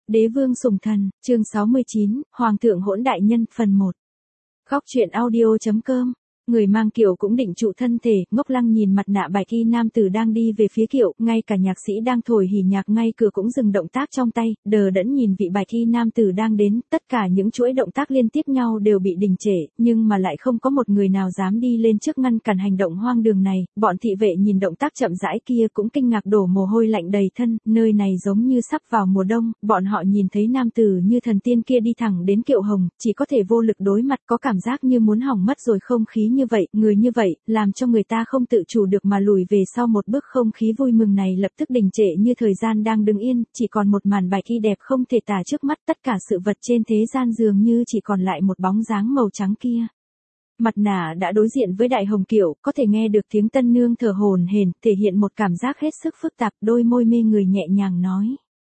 Đế vương sủng thần, chương 69, Hoàng thượng hỗn đại nhân, phần 1. Góc truyện audio.com. Người mang kiệu cũng định trụ thân thể, Ngốc Lăng nhìn mặt nạ bạch y nam tử đang đi về phía kiệu, ngay cả nhạc sĩ đang thổi hỉ nhạc ngay cửa cũng dừng động tác trong tay, đờ đẫn nhìn vị bạch y nam tử đang đến, tất cả những chuỗi động tác liên tiếp nhau đều bị đình trệ, nhưng mà lại không có một người nào dám đi lên trước ngăn cản hành động hoang đường này, bọn thị vệ nhìn động tác chậm rãi kia cũng kinh ngạc đổ mồ hôi lạnh đầy thân, nơi này giống như sắp vào mùa đông, bọn họ nhìn thấy nam tử như thần tiên kia đi thẳng đến kiệu hồng, chỉ có thể vô lực đối mặt, có cảm giác như muốn hỏng mất rồi, không khí như vậy, người như vậy, làm cho người ta không tự chủ được mà lùi về sau một bước, không khí vui mừng này lập tức đình trệ như thời gian đang đứng yên, chỉ còn một màn bạch y đẹp không thể tả trước mắt, tất cả sự vật trên thế gian dường như chỉ còn lại một bóng dáng màu trắng kia. Mặt nạ đã đối diện với đại hồng kiệu, có thể nghe được tiếng tân nương thở hổn hển, thể hiện một cảm giác hết sức phức tạp, đôi môi mê người nhẹ nhàng nói.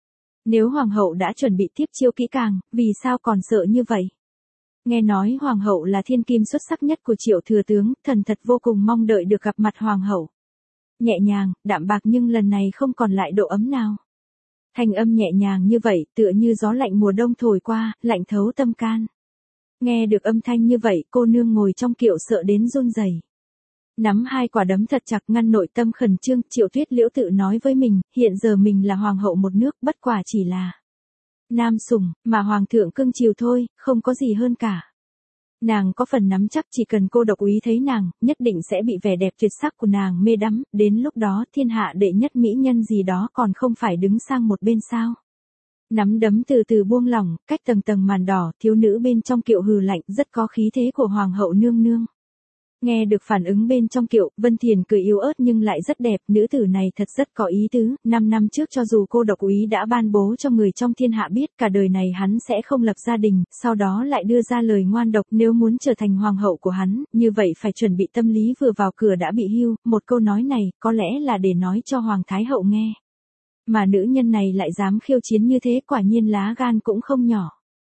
Nếu hoàng hậu đã chuẩn bị tiếp chiêu kỹ càng, vì sao còn sợ như vậy? Nghe nói hoàng hậu là thiên kim xuất sắc nhất của Triệu thừa tướng, thần thật vô cùng mong đợi được gặp mặt hoàng hậu. Nhẹ nhàng, đạm bạc nhưng lần này không còn lại độ ấm nào. Thanh âm nhẹ nhàng như vậy, tựa như gió lạnh mùa đông thổi qua, lạnh thấu tâm can. Nghe được âm thanh như vậy, cô nương ngồi trong kiệu sợ đến run rẩy. Nắm hai quả đấm thật chặt ngăn nội tâm khẩn trương, Triệu Tuyết Liễu tự nói với mình, hiện giờ mình là hoàng hậu một nước, bất quả chỉ là nam sủng, mà hoàng thượng cưng chiều thôi, không có gì hơn cả. Nàng có phần nắm chắc chỉ cần cô độc úy thấy nàng, nhất định sẽ bị vẻ đẹp tuyệt sắc của nàng mê đắm, đến lúc đó thiên hạ đệ nhất mỹ nhân gì đó còn không phải đứng sang một bên sao. Nắm đấm từ từ buông lỏng, cách tầng tầng màn đỏ, thiếu nữ bên trong kiệu hừ lạnh, rất có khí thế của hoàng hậu nương nương. Nghe được phản ứng bên trong kiệu, Vân Thiền cười yếu ớt nhưng lại rất đẹp, nữ tử này thật rất có ý tứ, 5 năm trước cho dù cô độc úy đã ban bố cho người trong thiên hạ biết cả đời này hắn sẽ không lập gia đình, sau đó lại đưa ra lời ngoan độc nếu muốn trở thành hoàng hậu của hắn, như vậy phải chuẩn bị tâm lý vừa vào cửa đã bị hưu, một câu nói này có lẽ là để nói cho hoàng thái hậu nghe. Mà nữ nhân này lại dám khiêu chiến như thế, quả nhiên lá gan cũng không nhỏ.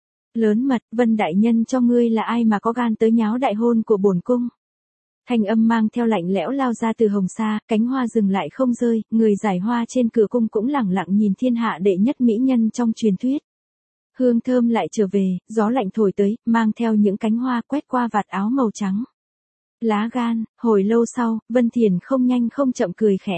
Lớn mật, Vân đại nhân cho ngươi là ai mà có gan tới nháo đại hôn của bổn cung? Thanh âm mang theo lạnh lẽo lao ra từ hồng sa, cánh hoa dừng lại không rơi, người giải hoa trên cửa cung cũng lẳng lặng nhìn thiên hạ đệ nhất mỹ nhân trong truyền thuyết. Hương thơm lại trở về, gió lạnh thổi tới, mang theo những cánh hoa quét qua vạt áo màu trắng. Lá gan, hồi lâu sau, Vân Thiền không nhanh không chậm cười khẽ.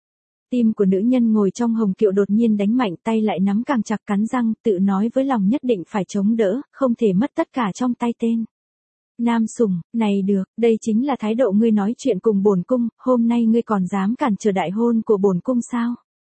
Tim của nữ nhân ngồi trong hồng kiệu đột nhiên đánh mạnh, tay lại nắm càng chặt, cắn răng, tự nói với lòng nhất định phải chống đỡ, không thể mất tất cả trong tay tên. Nam sủng, này được, đây chính là thái độ ngươi nói chuyện cùng bổn cung, hôm nay ngươi còn dám cản trở đại hôn của bổn cung sao?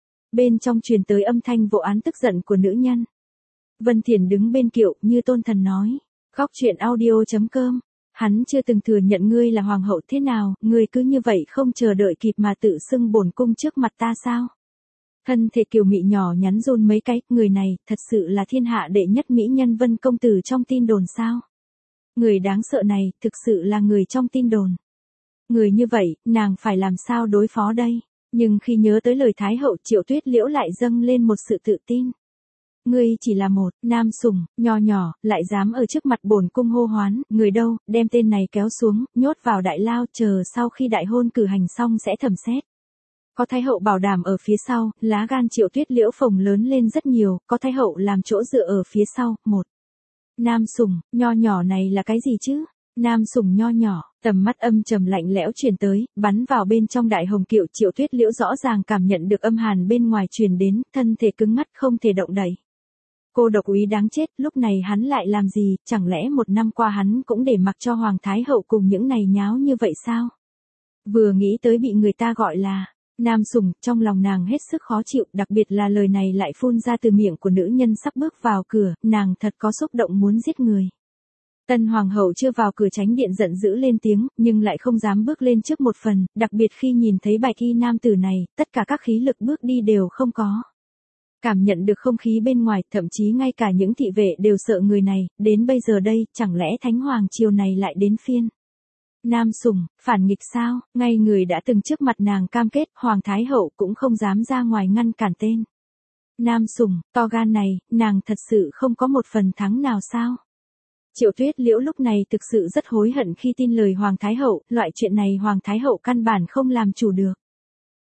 Bên trong truyền tới âm thanh vô án tức giận của nữ nhân. Vân Thiền đứng bên kiệu, như tôn thần nói. Góc truyện audio.com. Hắn chưa từng thừa nhận ngươi là hoàng hậu, thế nào, ngươi cứ như vậy không chờ đợi kịp mà tự xưng bổn cung trước mặt ta sao? Thân thể kiều mị nhỏ nhắn run mấy cái, người này, thật sự là thiên hạ đệ nhất mỹ nhân Vân công tử trong tin đồn sao? Người đáng sợ này, thực sự là người trong tin đồn. Người như vậy, nàng phải làm sao đối phó đây? Nhưng khi nhớ tới lời Thái hậu, Triệu Tuyết Liễu lại dâng lên một sự tự tin. Ngươi chỉ là một nam sủng, nho nhỏ, lại dám ở trước mặt bổn cung hô hoán, người đâu, đem tên này kéo xuống, nhốt vào đại lao, chờ sau khi đại hôn cử hành xong sẽ thẩm xét. Có Thái hậu bảo đảm ở phía sau, lá gan Triệu Tuyết Liễu phồng lớn lên rất nhiều, có Thái hậu làm chỗ dựa ở phía sau, một. Nam sủng, nho nhỏ này là cái gì chứ? Nam sủng nho nhỏ, tầm mắt âm trầm lạnh lẽo truyền tới, bắn vào bên trong đại hồng kiệu, Triệu Tuyết Liễu rõ ràng cảm nhận được âm hàn bên ngoài truyền đến, thân thể cứng ngắt không thể động đậy. Cô độc úy đáng chết, lúc này hắn lại làm gì, chẳng lẽ một năm qua hắn cũng để mặc cho hoàng thái hậu cùng những này nháo như vậy sao? Vừa nghĩ tới bị người ta gọi là nam sủng, trong lòng nàng hết sức khó chịu, đặc biệt là lời này lại phun ra từ miệng của nữ nhân sắp bước vào cửa, nàng thật có xúc động muốn giết người. Tân hoàng hậu chưa vào cửa tránh điện giận dữ lên tiếng, nhưng lại không dám bước lên trước một phần, đặc biệt khi nhìn thấy bạch y nam tử này, tất cả các khí lực bước đi đều không có. Cảm nhận được không khí bên ngoài, thậm chí ngay cả những thị vệ đều sợ người này, đến bây giờ đây, chẳng lẽ thánh hoàng triều này lại đến phiên nam sủng, phản nghịch sao? Ngay người đã từng trước mặt nàng cam kết, hoàng thái hậu cũng không dám ra ngoài ngăn cản tên nam sủng, to gan này, nàng thật sự không có một phần thắng nào sao? Triệu Tuyết Liễu lúc này thực sự rất hối hận khi tin lời hoàng thái hậu, loại chuyện này hoàng thái hậu căn bản không làm chủ được.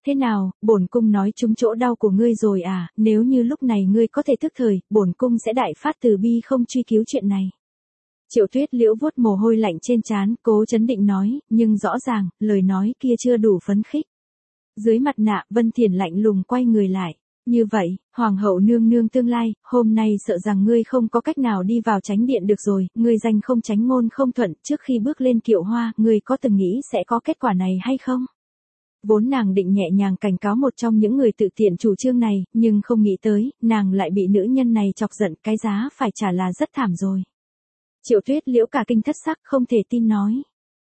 Thế nào, bổn cung nói trúng chỗ đau của ngươi rồi à, nếu như lúc này ngươi có thể tức thời, bổn cung sẽ đại phát từ bi không truy cứu chuyện này. Triệu Tuyết Liễu vuốt mồ hôi lạnh trên trán, cố chấn định nói, nhưng rõ ràng, lời nói kia chưa đủ phấn khích. Dưới mặt nạ, Vân Thiền lạnh lùng quay người lại. Như vậy, Hoàng hậu nương nương tương lai, hôm nay sợ rằng ngươi không có cách nào đi vào chánh điện được rồi, ngươi danh không chánh ngôn không thuận, trước khi bước lên kiệu hoa, ngươi có từng nghĩ sẽ có kết quả này hay không? Vốn nàng định nhẹ nhàng cảnh cáo một trong những người tự tiện chủ trương này, nhưng không nghĩ tới, nàng lại bị nữ nhân này chọc giận, cái giá phải trả là rất thảm rồi. Triệu Tuyết Liễu cả kinh thất sắc không thể tin nói.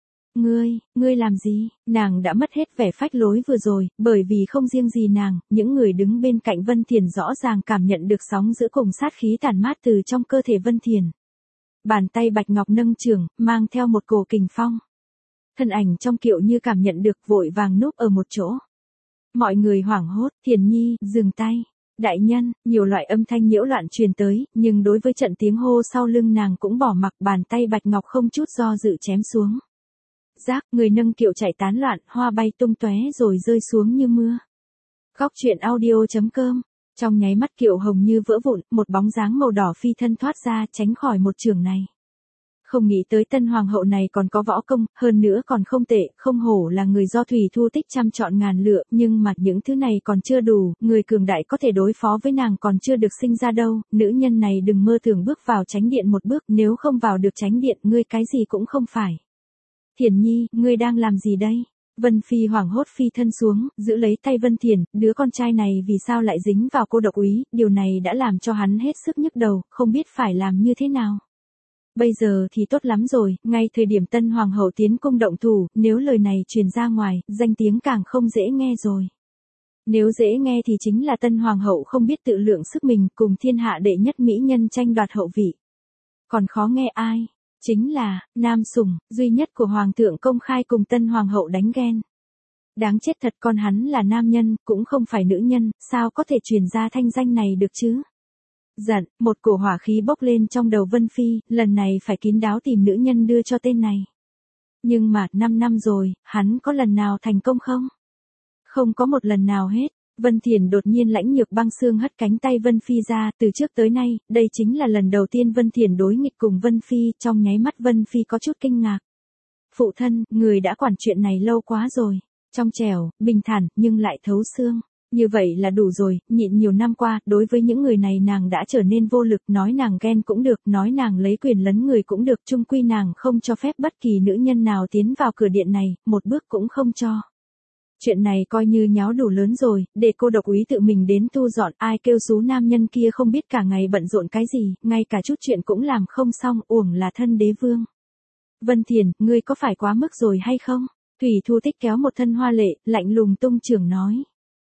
Ngươi làm gì? Nàng đã mất hết vẻ phách lối vừa rồi, bởi vì không riêng gì nàng, những người đứng bên cạnh Vân Thiền rõ ràng cảm nhận được sóng giữa cùng sát khí tàn mát từ trong cơ thể Vân Thiền. Bàn tay bạch ngọc nâng chưởng, mang theo một cổ kình phong. Thân ảnh trong kiệu như cảm nhận được vội vàng núp ở một chỗ. Mọi người hoảng hốt, Thiền Nhi, dừng tay. Đại nhân, nhiều loại âm thanh nhiễu loạn truyền tới, nhưng đối với trận tiếng hô sau lưng nàng cũng bỏ mặc, bàn tay bạch ngọc không chút do dự chém xuống. Rác, người nâng kiệu chạy tán loạn, hoa bay tung tóe rồi rơi xuống như mưa. Góc truyện audio.com. Trong nháy mắt kiệu hồng như vỡ vụn, một bóng dáng màu đỏ phi thân thoát ra tránh khỏi một chưởng này. Không nghĩ tới tân hoàng hậu này còn có võ công, hơn nữa còn không tệ, không hổ là người do Thủy Thu Tích chăm chọn ngàn lựa, nhưng mà những thứ này còn chưa đủ, người cường đại có thể đối phó với nàng còn chưa được sinh ra đâu, nữ nhân này đừng mơ tưởng bước vào chánh điện một bước, nếu không vào được chánh điện, ngươi cái gì cũng không phải. Thiền Nhi, ngươi đang làm gì đây? Vân Phi hoảng hốt phi thân xuống, giữ lấy tay Vân Thiền, đứa con trai này vì sao lại dính vào cô độc úy, điều này đã làm cho hắn hết sức nhức đầu, không biết phải làm như thế nào. Bây giờ thì tốt lắm rồi, ngay thời điểm tân hoàng hậu tiến cung động thủ, nếu lời này truyền ra ngoài, danh tiếng càng không dễ nghe rồi. Nếu dễ nghe thì chính là tân hoàng hậu không biết tự lượng sức mình, cùng thiên hạ đệ nhất mỹ nhân tranh đoạt hậu vị. Còn khó nghe ai? Chính là, nam sủng, duy nhất của hoàng thượng công khai cùng tân hoàng hậu đánh ghen. Đáng chết thật, con hắn là nam nhân, cũng không phải nữ nhân, sao có thể truyền ra thanh danh này được chứ? Giận, một cổ hỏa khí bốc lên trong đầu Vân Phi, lần này phải kín đáo tìm nữ nhân đưa cho tên này. Nhưng mà, 5 năm rồi, hắn có lần nào thành công không? Không có một lần nào hết. Vân Thiền đột nhiên lãnh nhược băng xương hất cánh tay Vân Phi ra, từ trước tới nay, đây chính là lần đầu tiên Vân Thiền đối nghịch cùng Vân Phi, trong nháy mắt Vân Phi có chút kinh ngạc. Phụ thân, người đã quản chuyện này lâu quá rồi. Trong trẻo, bình thản, nhưng lại thấu xương. Như vậy là đủ rồi, nhịn nhiều năm qua, đối với những người này nàng đã trở nên vô lực, nói nàng ghen cũng được, nói nàng lấy quyền lấn người cũng được, chung quy nàng không cho phép bất kỳ nữ nhân nào tiến vào cửa điện này, một bước cũng không cho. Chuyện này coi như nháo đủ lớn rồi, để cô độc úy tự mình đến thu dọn, ai kêu xú nam nhân kia không biết cả ngày bận rộn cái gì, ngay cả chút chuyện cũng làm không xong, uổng là thân đế vương. Vân Thiền, ngươi có phải quá mức rồi hay không? Thủy Thu Tích kéo một thân hoa lệ, lạnh lùng tung chưởng nói.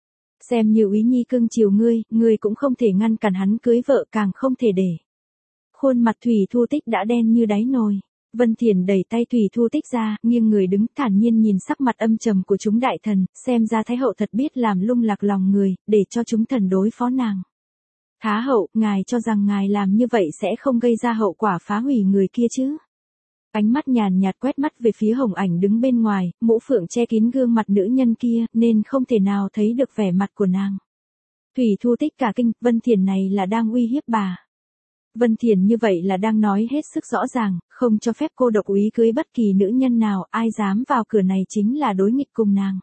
Xem như úy nhi cưng chiều ngươi cũng không thể ngăn cản hắn cưới vợ, càng không thể để. Khuôn mặt Thủy Thu Tích đã đen như đáy nồi. Vân Thiền đẩy tay Thủy Thu Tích ra, nghiêng người đứng thản nhiên nhìn sắc mặt âm trầm của chúng đại thần, xem ra Thái hậu thật biết làm lung lạc lòng người, để cho chúng thần đối phó nàng. Thái hậu, ngài cho rằng ngài làm như vậy sẽ không gây ra hậu quả phá hủy người kia chứ? Ánh mắt nhàn nhạt quét mắt về phía Hồng Ảnh đứng bên ngoài, mũ phượng che kín gương mặt nữ nhân kia, nên không thể nào thấy được vẻ mặt của nàng. Thủy Thu Tích cả kinh, Vân Thiền này là đang uy hiếp bà. Vân Thiền như vậy là đang nói hết sức rõ ràng, không cho phép cô độc úy cưới bất kỳ nữ nhân nào, ai dám vào cửa này chính là đối nghịch cùng nàng.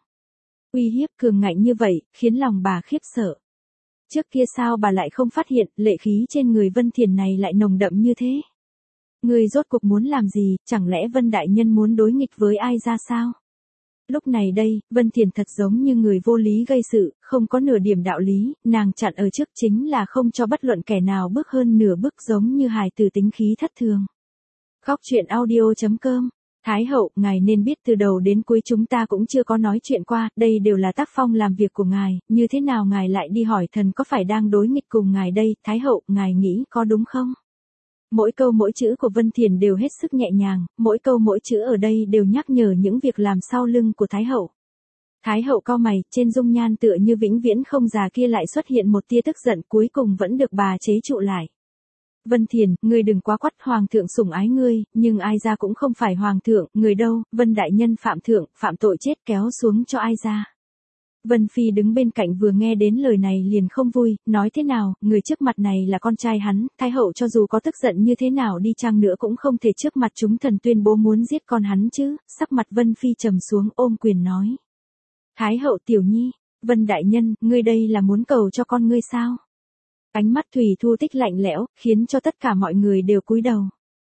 Uy hiếp cường ngạnh như vậy, khiến lòng bà khiếp sợ. Trước kia sao bà lại không phát hiện, lệ khí trên người Vân Thiền này lại nồng đậm như thế? Người rốt cuộc muốn làm gì, chẳng lẽ Vân Đại Nhân muốn đối nghịch với ai ra sao? Lúc này đây, Vân Thiền thật giống như người vô lý gây sự, không có nửa điểm đạo lý, nàng chặn ở trước chính là không cho bất luận kẻ nào bước hơn nửa bước, giống như hài tử tính khí thất thường. Góc truyện audio.com. Thái hậu, ngài nên biết từ đầu đến cuối chúng ta cũng chưa có nói chuyện qua, đây đều là tác phong làm việc của ngài, như thế nào ngài lại đi hỏi thần có phải đang đối nghịch cùng ngài đây, Thái hậu, ngài nghĩ có đúng không? Mỗi câu mỗi chữ của Vân Thiền đều hết sức nhẹ nhàng, mỗi câu mỗi chữ ở đây đều nhắc nhở những việc làm sau lưng của Thái hậu. Thái hậu cau mày, trên dung nhan tựa như vĩnh viễn không già kia lại xuất hiện một tia tức giận, cuối cùng vẫn được bà chế trụ lại. Vân Thiền, ngươi đừng quá quắt, hoàng thượng sủng ái ngươi, nhưng ai ra cũng không phải hoàng thượng, người đâu, Vân Đại Nhân phạm thượng, phạm tội chết kéo xuống cho ai ra. Vân Phi đứng bên cạnh vừa nghe đến lời này liền không vui, nói thế nào, người trước mặt này là con trai hắn, Thái hậu cho dù có tức giận như thế nào đi chăng nữa cũng không thể trước mặt chúng thần tuyên bố muốn giết con hắn chứ, sắc mặt Vân Phi trầm xuống ôm quyền nói. Thái hậu tiểu nhi, Vân đại nhân, ngươi đây là muốn cầu cho con ngươi sao? Ánh mắt Thủy Thu Tích lạnh lẽo, khiến cho tất cả mọi người đều cúi đầu.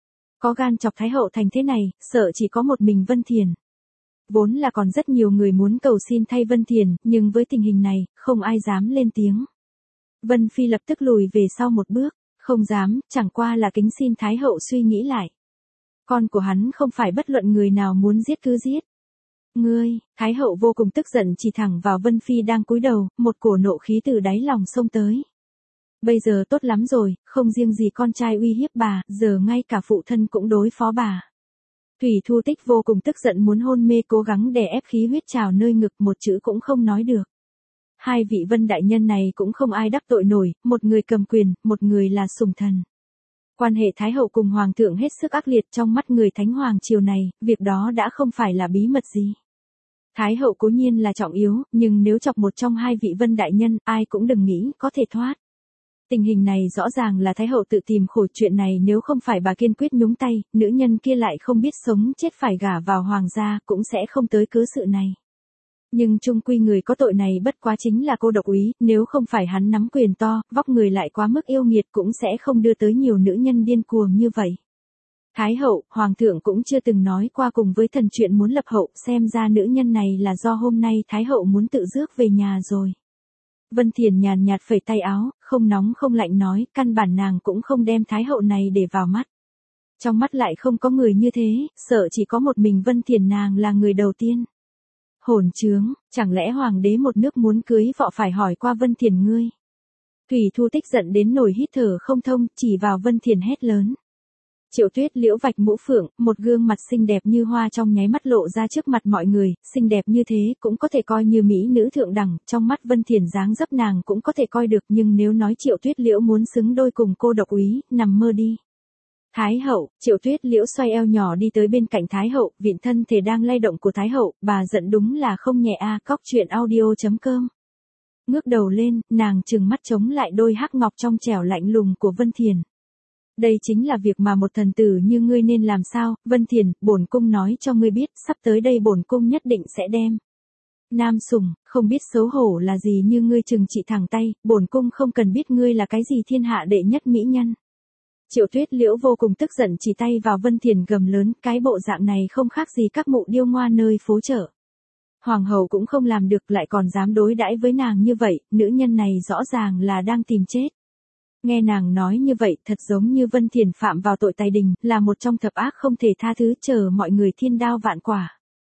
Có gan chọc Thái hậu thành thế này, sợ chỉ có một mình Vân Thiền. Vốn là còn rất nhiều người muốn cầu xin thay Vân Thiền, nhưng với tình hình này, không ai dám lên tiếng. Vân Phi lập tức lùi về sau một bước, không dám, chẳng qua là kính xin Thái hậu suy nghĩ lại. Con của hắn không phải bất luận người nào muốn giết cứ giết. Ngươi, Thái hậu vô cùng tức giận chỉ thẳng vào Vân Phi đang cúi đầu, một cổ nộ khí từ đáy lòng xông tới. Bây giờ tốt lắm rồi, không riêng gì con trai uy hiếp bà, giờ ngay cả phụ thân cũng đối phó bà. Thủy Thu Tích vô cùng tức giận muốn hôn mê cố gắng đè ép khí huyết trào nơi ngực một chữ cũng không nói được. Hai vị Vân đại nhân này cũng không ai đắc tội nổi, một người cầm quyền, một người là sùng thần. Quan hệ Thái hậu cùng Hoàng thượng hết sức ác liệt trong mắt người Thánh Hoàng triều này, việc đó đã không phải là bí mật gì. Thái hậu cố nhiên là trọng yếu, nhưng nếu chọc một trong hai vị Vân đại nhân, ai cũng đừng nghĩ có thể thoát. Tình hình này rõ ràng là Thái hậu tự tìm khổ, chuyện này nếu không phải bà kiên quyết nhúng tay, nữ nhân kia lại không biết sống chết phải gả vào hoàng gia cũng sẽ không tới cớ sự này. Nhưng chung quy người có tội này bất quá chính là Cô Độc Úy, nếu không phải hắn nắm quyền to, vóc người lại quá mức yêu nghiệt cũng sẽ không đưa tới nhiều nữ nhân điên cuồng như vậy. Thái hậu, Hoàng thượng cũng chưa từng nói qua cùng với thần chuyện muốn lập hậu, xem ra nữ nhân này là do hôm nay Thái hậu muốn tự rước về nhà rồi. Vân Thiền nhàn nhạt phẩy tay áo, không nóng không lạnh nói, căn bản nàng cũng không đem Thái hậu này để vào mắt. Trong mắt lại không có người như thế, sợ chỉ có một mình Vân Thiền nàng là người đầu tiên. Hỗn trướng, chẳng lẽ hoàng đế một nước muốn cưới vợ phải hỏi qua Vân Thiền ngươi? Thủy Thu Tích giận đến nổi hít thở không thông, chỉ vào Vân Thiền hét lớn. Triệu Tuyết Liễu vạch mũ phượng, một gương mặt xinh đẹp như hoa trong nháy mắt lộ ra trước mặt mọi người, xinh đẹp như thế cũng có thể coi như mỹ nữ thượng đẳng, trong mắt Vân Thiền dáng dấp nàng cũng có thể coi được, nhưng nếu nói Triệu Tuyết Liễu muốn xứng đôi cùng Cô Độc Úy, nằm mơ đi. Thái hậu, Triệu Tuyết Liễu xoay eo nhỏ đi tới bên cạnh Thái hậu, viện thân thể đang lay động của Thái hậu, bà giận đúng là không nhẹ a. Cóc truyện audio.com. Ngước đầu lên, nàng trừng mắt chống lại đôi hắc ngọc trong trẻo lạnh lùng của Vân Thiền. Đây chính là việc mà một thần tử như ngươi nên làm sao, Vân Thiền, bổn cung nói cho ngươi biết, sắp tới đây bổn cung nhất định sẽ đem. Nam sùng, không biết xấu hổ là gì như ngươi trừng trị thẳng tay, bổn cung không cần biết ngươi là cái gì thiên hạ đệ nhất mỹ nhân. Triệu Tuyết Liễu vô cùng tức giận chỉ tay vào Vân Thiền gầm lớn, cái bộ dạng này không khác gì các mụ điêu ngoa nơi phố chợ. Hoàng hậu cũng không làm được lại còn dám đối đãi với nàng như vậy, nữ nhân này rõ ràng là đang tìm chết. Nghe nàng nói như vậy thật giống như Vân Thiền phạm vào tội tài đình, là một trong thập ác không thể tha thứ, chờ mọi người thiên đao vạn quả.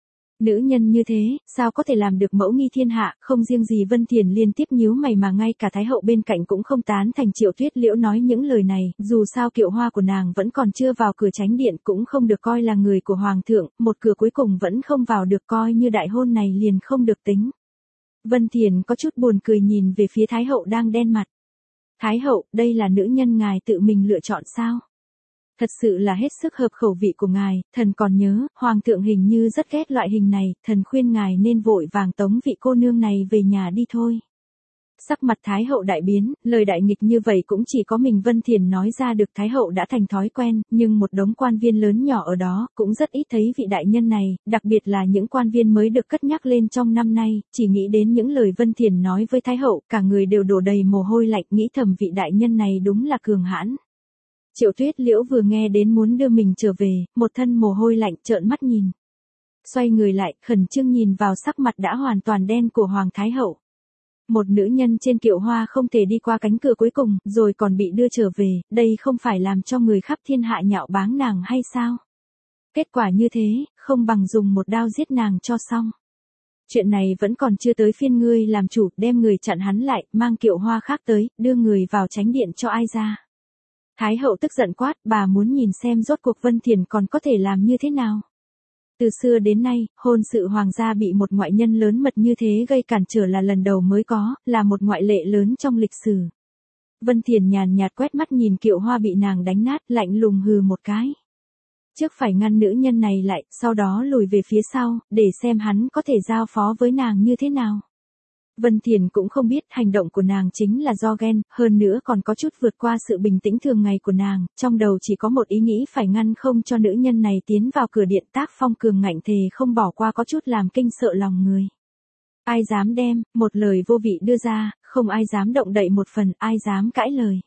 Nữ nhân như thế, sao có thể làm được mẫu nghi thiên hạ, không riêng gì Vân Thiền liên tiếp nhíu mày mà ngay cả Thái hậu bên cạnh cũng không tán thành Triệu Tuyết Liễu nói những lời này, dù sao kiệu hoa của nàng vẫn còn chưa vào cửa chánh điện cũng không được coi là người của Hoàng thượng, một cửa cuối cùng vẫn không vào được coi như đại hôn này liền không được tính. Vân Thiền có chút buồn cười nhìn về phía Thái hậu đang đen mặt. Thái hậu, đây là nữ nhân ngài tự mình lựa chọn sao? Thật sự là hết sức hợp khẩu vị của ngài, thần còn nhớ, Hoàng thượng hình như rất ghét loại hình này, thần khuyên ngài nên vội vàng tống vị cô nương này về nhà đi thôi. Sắc mặt Thái hậu đại biến, lời đại nghịch như vậy cũng chỉ có mình Vân Thiền nói ra được. Thái hậu đã thành thói quen, nhưng một đống quan viên lớn nhỏ ở đó, cũng rất ít thấy vị đại nhân này, đặc biệt là những quan viên mới được cất nhắc lên trong năm nay, chỉ nghĩ đến những lời Vân Thiền nói với Thái hậu, cả người đều đổ đầy mồ hôi lạnh, nghĩ thầm vị đại nhân này đúng là cường hãn. Triệu Tuyết Liễu vừa nghe đến muốn đưa mình trở về, một thân mồ hôi lạnh trợn mắt nhìn. Xoay người lại, khẩn trương nhìn vào sắc mặt đã hoàn toàn đen của Hoàng Thái hậu. Một nữ nhân trên kiệu hoa không thể đi qua cánh cửa cuối cùng, rồi còn bị đưa trở về, đây không phải làm cho người khắp thiên hạ nhạo báng nàng hay sao? Kết quả như thế, không bằng dùng một đao giết nàng cho xong. Chuyện này vẫn còn chưa tới phiên ngươi làm chủ, đem người chặn hắn lại, mang kiệu hoa khác tới, đưa người vào chánh điện cho ai ra. Thái hậu tức giận quát, bà muốn nhìn xem rốt cuộc Vân Thiền còn có thể làm như thế nào. Từ xưa đến nay, hôn sự hoàng gia bị một ngoại nhân lớn mật như thế gây cản trở là lần đầu mới có, là một ngoại lệ lớn trong lịch sử. Vân Thiền nhàn nhạt quét mắt nhìn kiệu hoa bị nàng đánh nát, lạnh lùng hừ một cái. Trước phải ngăn nữ nhân này lại, sau đó lùi về phía sau, để xem hắn có thể giao phó với nàng như thế nào. Vân Thiền cũng không biết hành động của nàng chính là do ghen, hơn nữa còn có chút vượt qua sự bình tĩnh thường ngày của nàng, trong đầu chỉ có một ý nghĩ phải ngăn không cho nữ nhân này tiến vào cửa điện, tác phong cường ngạnh thề không bỏ qua, có chút làm kinh sợ lòng người. Ai dám đem một lời vô vị đưa ra, không ai dám động đậy một phần, ai dám cãi lời.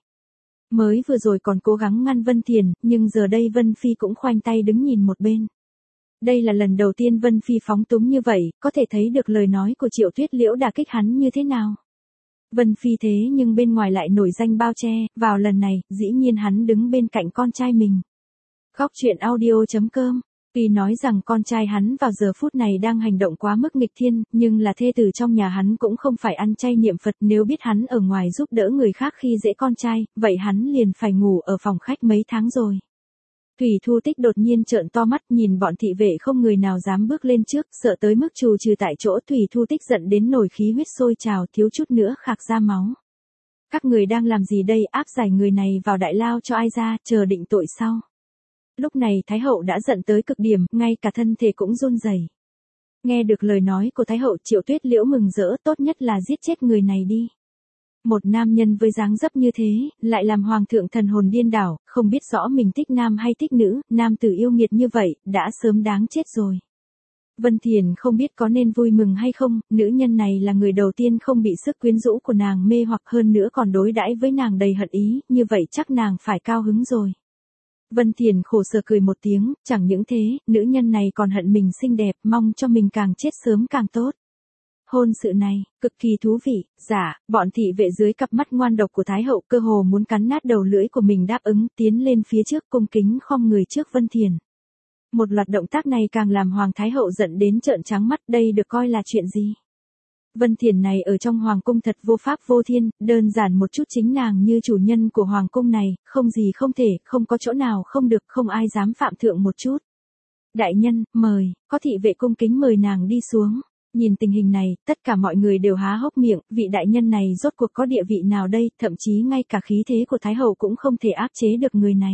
Mới vừa rồi còn cố gắng ngăn Vân Thiền, nhưng giờ đây Vân Phi cũng khoanh tay đứng nhìn một bên. Đây là lần đầu tiên Vân Phi phóng túng như vậy, có thể thấy được lời nói của Triệu Tuyết Liễu đả kích hắn như thế nào. Vân Phi thế nhưng bên ngoài lại nổi danh bao che, vào lần này, dĩ nhiên hắn đứng bên cạnh con trai mình. Góc truyện audio.com. Tuy nói rằng con trai hắn vào giờ phút này đang hành động quá mức nghịch thiên, nhưng là thê tử trong nhà hắn cũng không phải ăn chay niệm Phật, nếu biết hắn ở ngoài giúp đỡ người khác khi dễ con trai, vậy hắn liền phải ngủ ở phòng khách mấy tháng rồi. Thủy Thu Tích đột nhiên trợn to mắt nhìn bọn thị vệ không người nào dám bước lên trước, sợ tới mức trù trừ tại chỗ. Thủy Thu Tích giận đến nổi khí huyết sôi trào, thiếu chút nữa khạc ra máu. Các người đang làm gì đây, áp giải người này vào đại lao cho ai ra, chờ định tội sau. Lúc này Thái Hậu đã giận tới cực điểm, ngay cả thân thể cũng run rẩy. Nghe được lời nói của Thái Hậu, Triệu Tuyết Liễu mừng rỡ, tốt nhất là giết chết người này đi. Một nam nhân với dáng dấp như thế, lại làm hoàng thượng thần hồn điên đảo, không biết rõ mình thích nam hay thích nữ, nam tử yêu nghiệt như vậy, đã sớm đáng chết rồi. Vân Thiền không biết có nên vui mừng hay không, nữ nhân này là người đầu tiên không bị sức quyến rũ của nàng mê hoặc, hơn nữa còn đối đãi với nàng đầy hận ý, như vậy chắc nàng phải cao hứng rồi. Vân Thiền khổ sở cười một tiếng, chẳng những thế, nữ nhân này còn hận mình xinh đẹp, mong cho mình càng chết sớm càng tốt. Hôn sự này, cực kỳ thú vị, bọn thị vệ dưới cặp mắt ngoan độc của Thái Hậu cơ hồ muốn cắn nát đầu lưỡi của mình đáp ứng, tiến lên phía trước cung kính khom người trước Vân Thiền. Một loạt động tác này càng làm Hoàng Thái Hậu giận đến trợn trắng mắt, đây được coi là chuyện gì? Vân Thiền này ở trong Hoàng cung thật vô pháp vô thiên, đơn giản một chút chính nàng như chủ nhân của Hoàng cung này, không gì không thể, không có chỗ nào không được, không ai dám phạm thượng một chút. Đại nhân, mời, có thị vệ cung kính mời nàng đi xuống. Nhìn tình hình này, tất cả mọi người đều há hốc miệng, vị đại nhân này rốt cuộc có địa vị nào đây, thậm chí ngay cả khí thế của Thái Hậu cũng không thể áp chế được người này.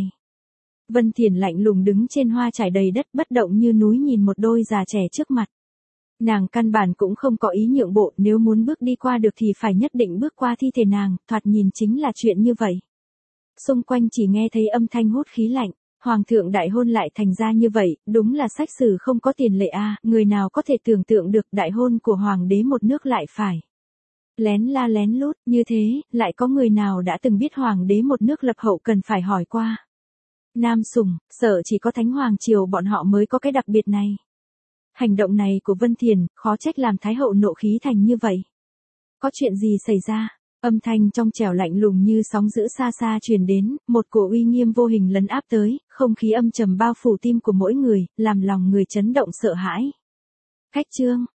Vân Thiền lạnh lùng đứng trên hoa trải đầy đất bất động như núi nhìn một đôi già trẻ trước mặt. Nàng căn bản cũng không có ý nhượng bộ, nếu muốn bước đi qua được thì phải nhất định bước qua thi thể nàng, thoạt nhìn chính là chuyện như vậy. Xung quanh chỉ nghe thấy âm thanh hút khí lạnh. Hoàng thượng đại hôn lại thành ra như vậy, đúng là sách sử không có tiền lệ a, người nào có thể tưởng tượng được đại hôn của hoàng đế một nước lại phải lén la lén lút, như thế, lại có người nào đã từng biết hoàng đế một nước lập hậu cần phải hỏi qua. Nam sủng, sợ chỉ có Thánh Hoàng triều bọn họ mới có cái đặc biệt này. Hành động này của Vân Thiền, khó trách làm Thái Hậu nộ khí thành như vậy. Có chuyện gì xảy ra? Âm thanh trong trẻo lạnh lùng như sóng dữ xa xa truyền đến, một cổ uy nghiêm vô hình lấn áp tới, không khí âm trầm bao phủ tim của mỗi người, làm lòng người chấn động sợ hãi. Khách trương,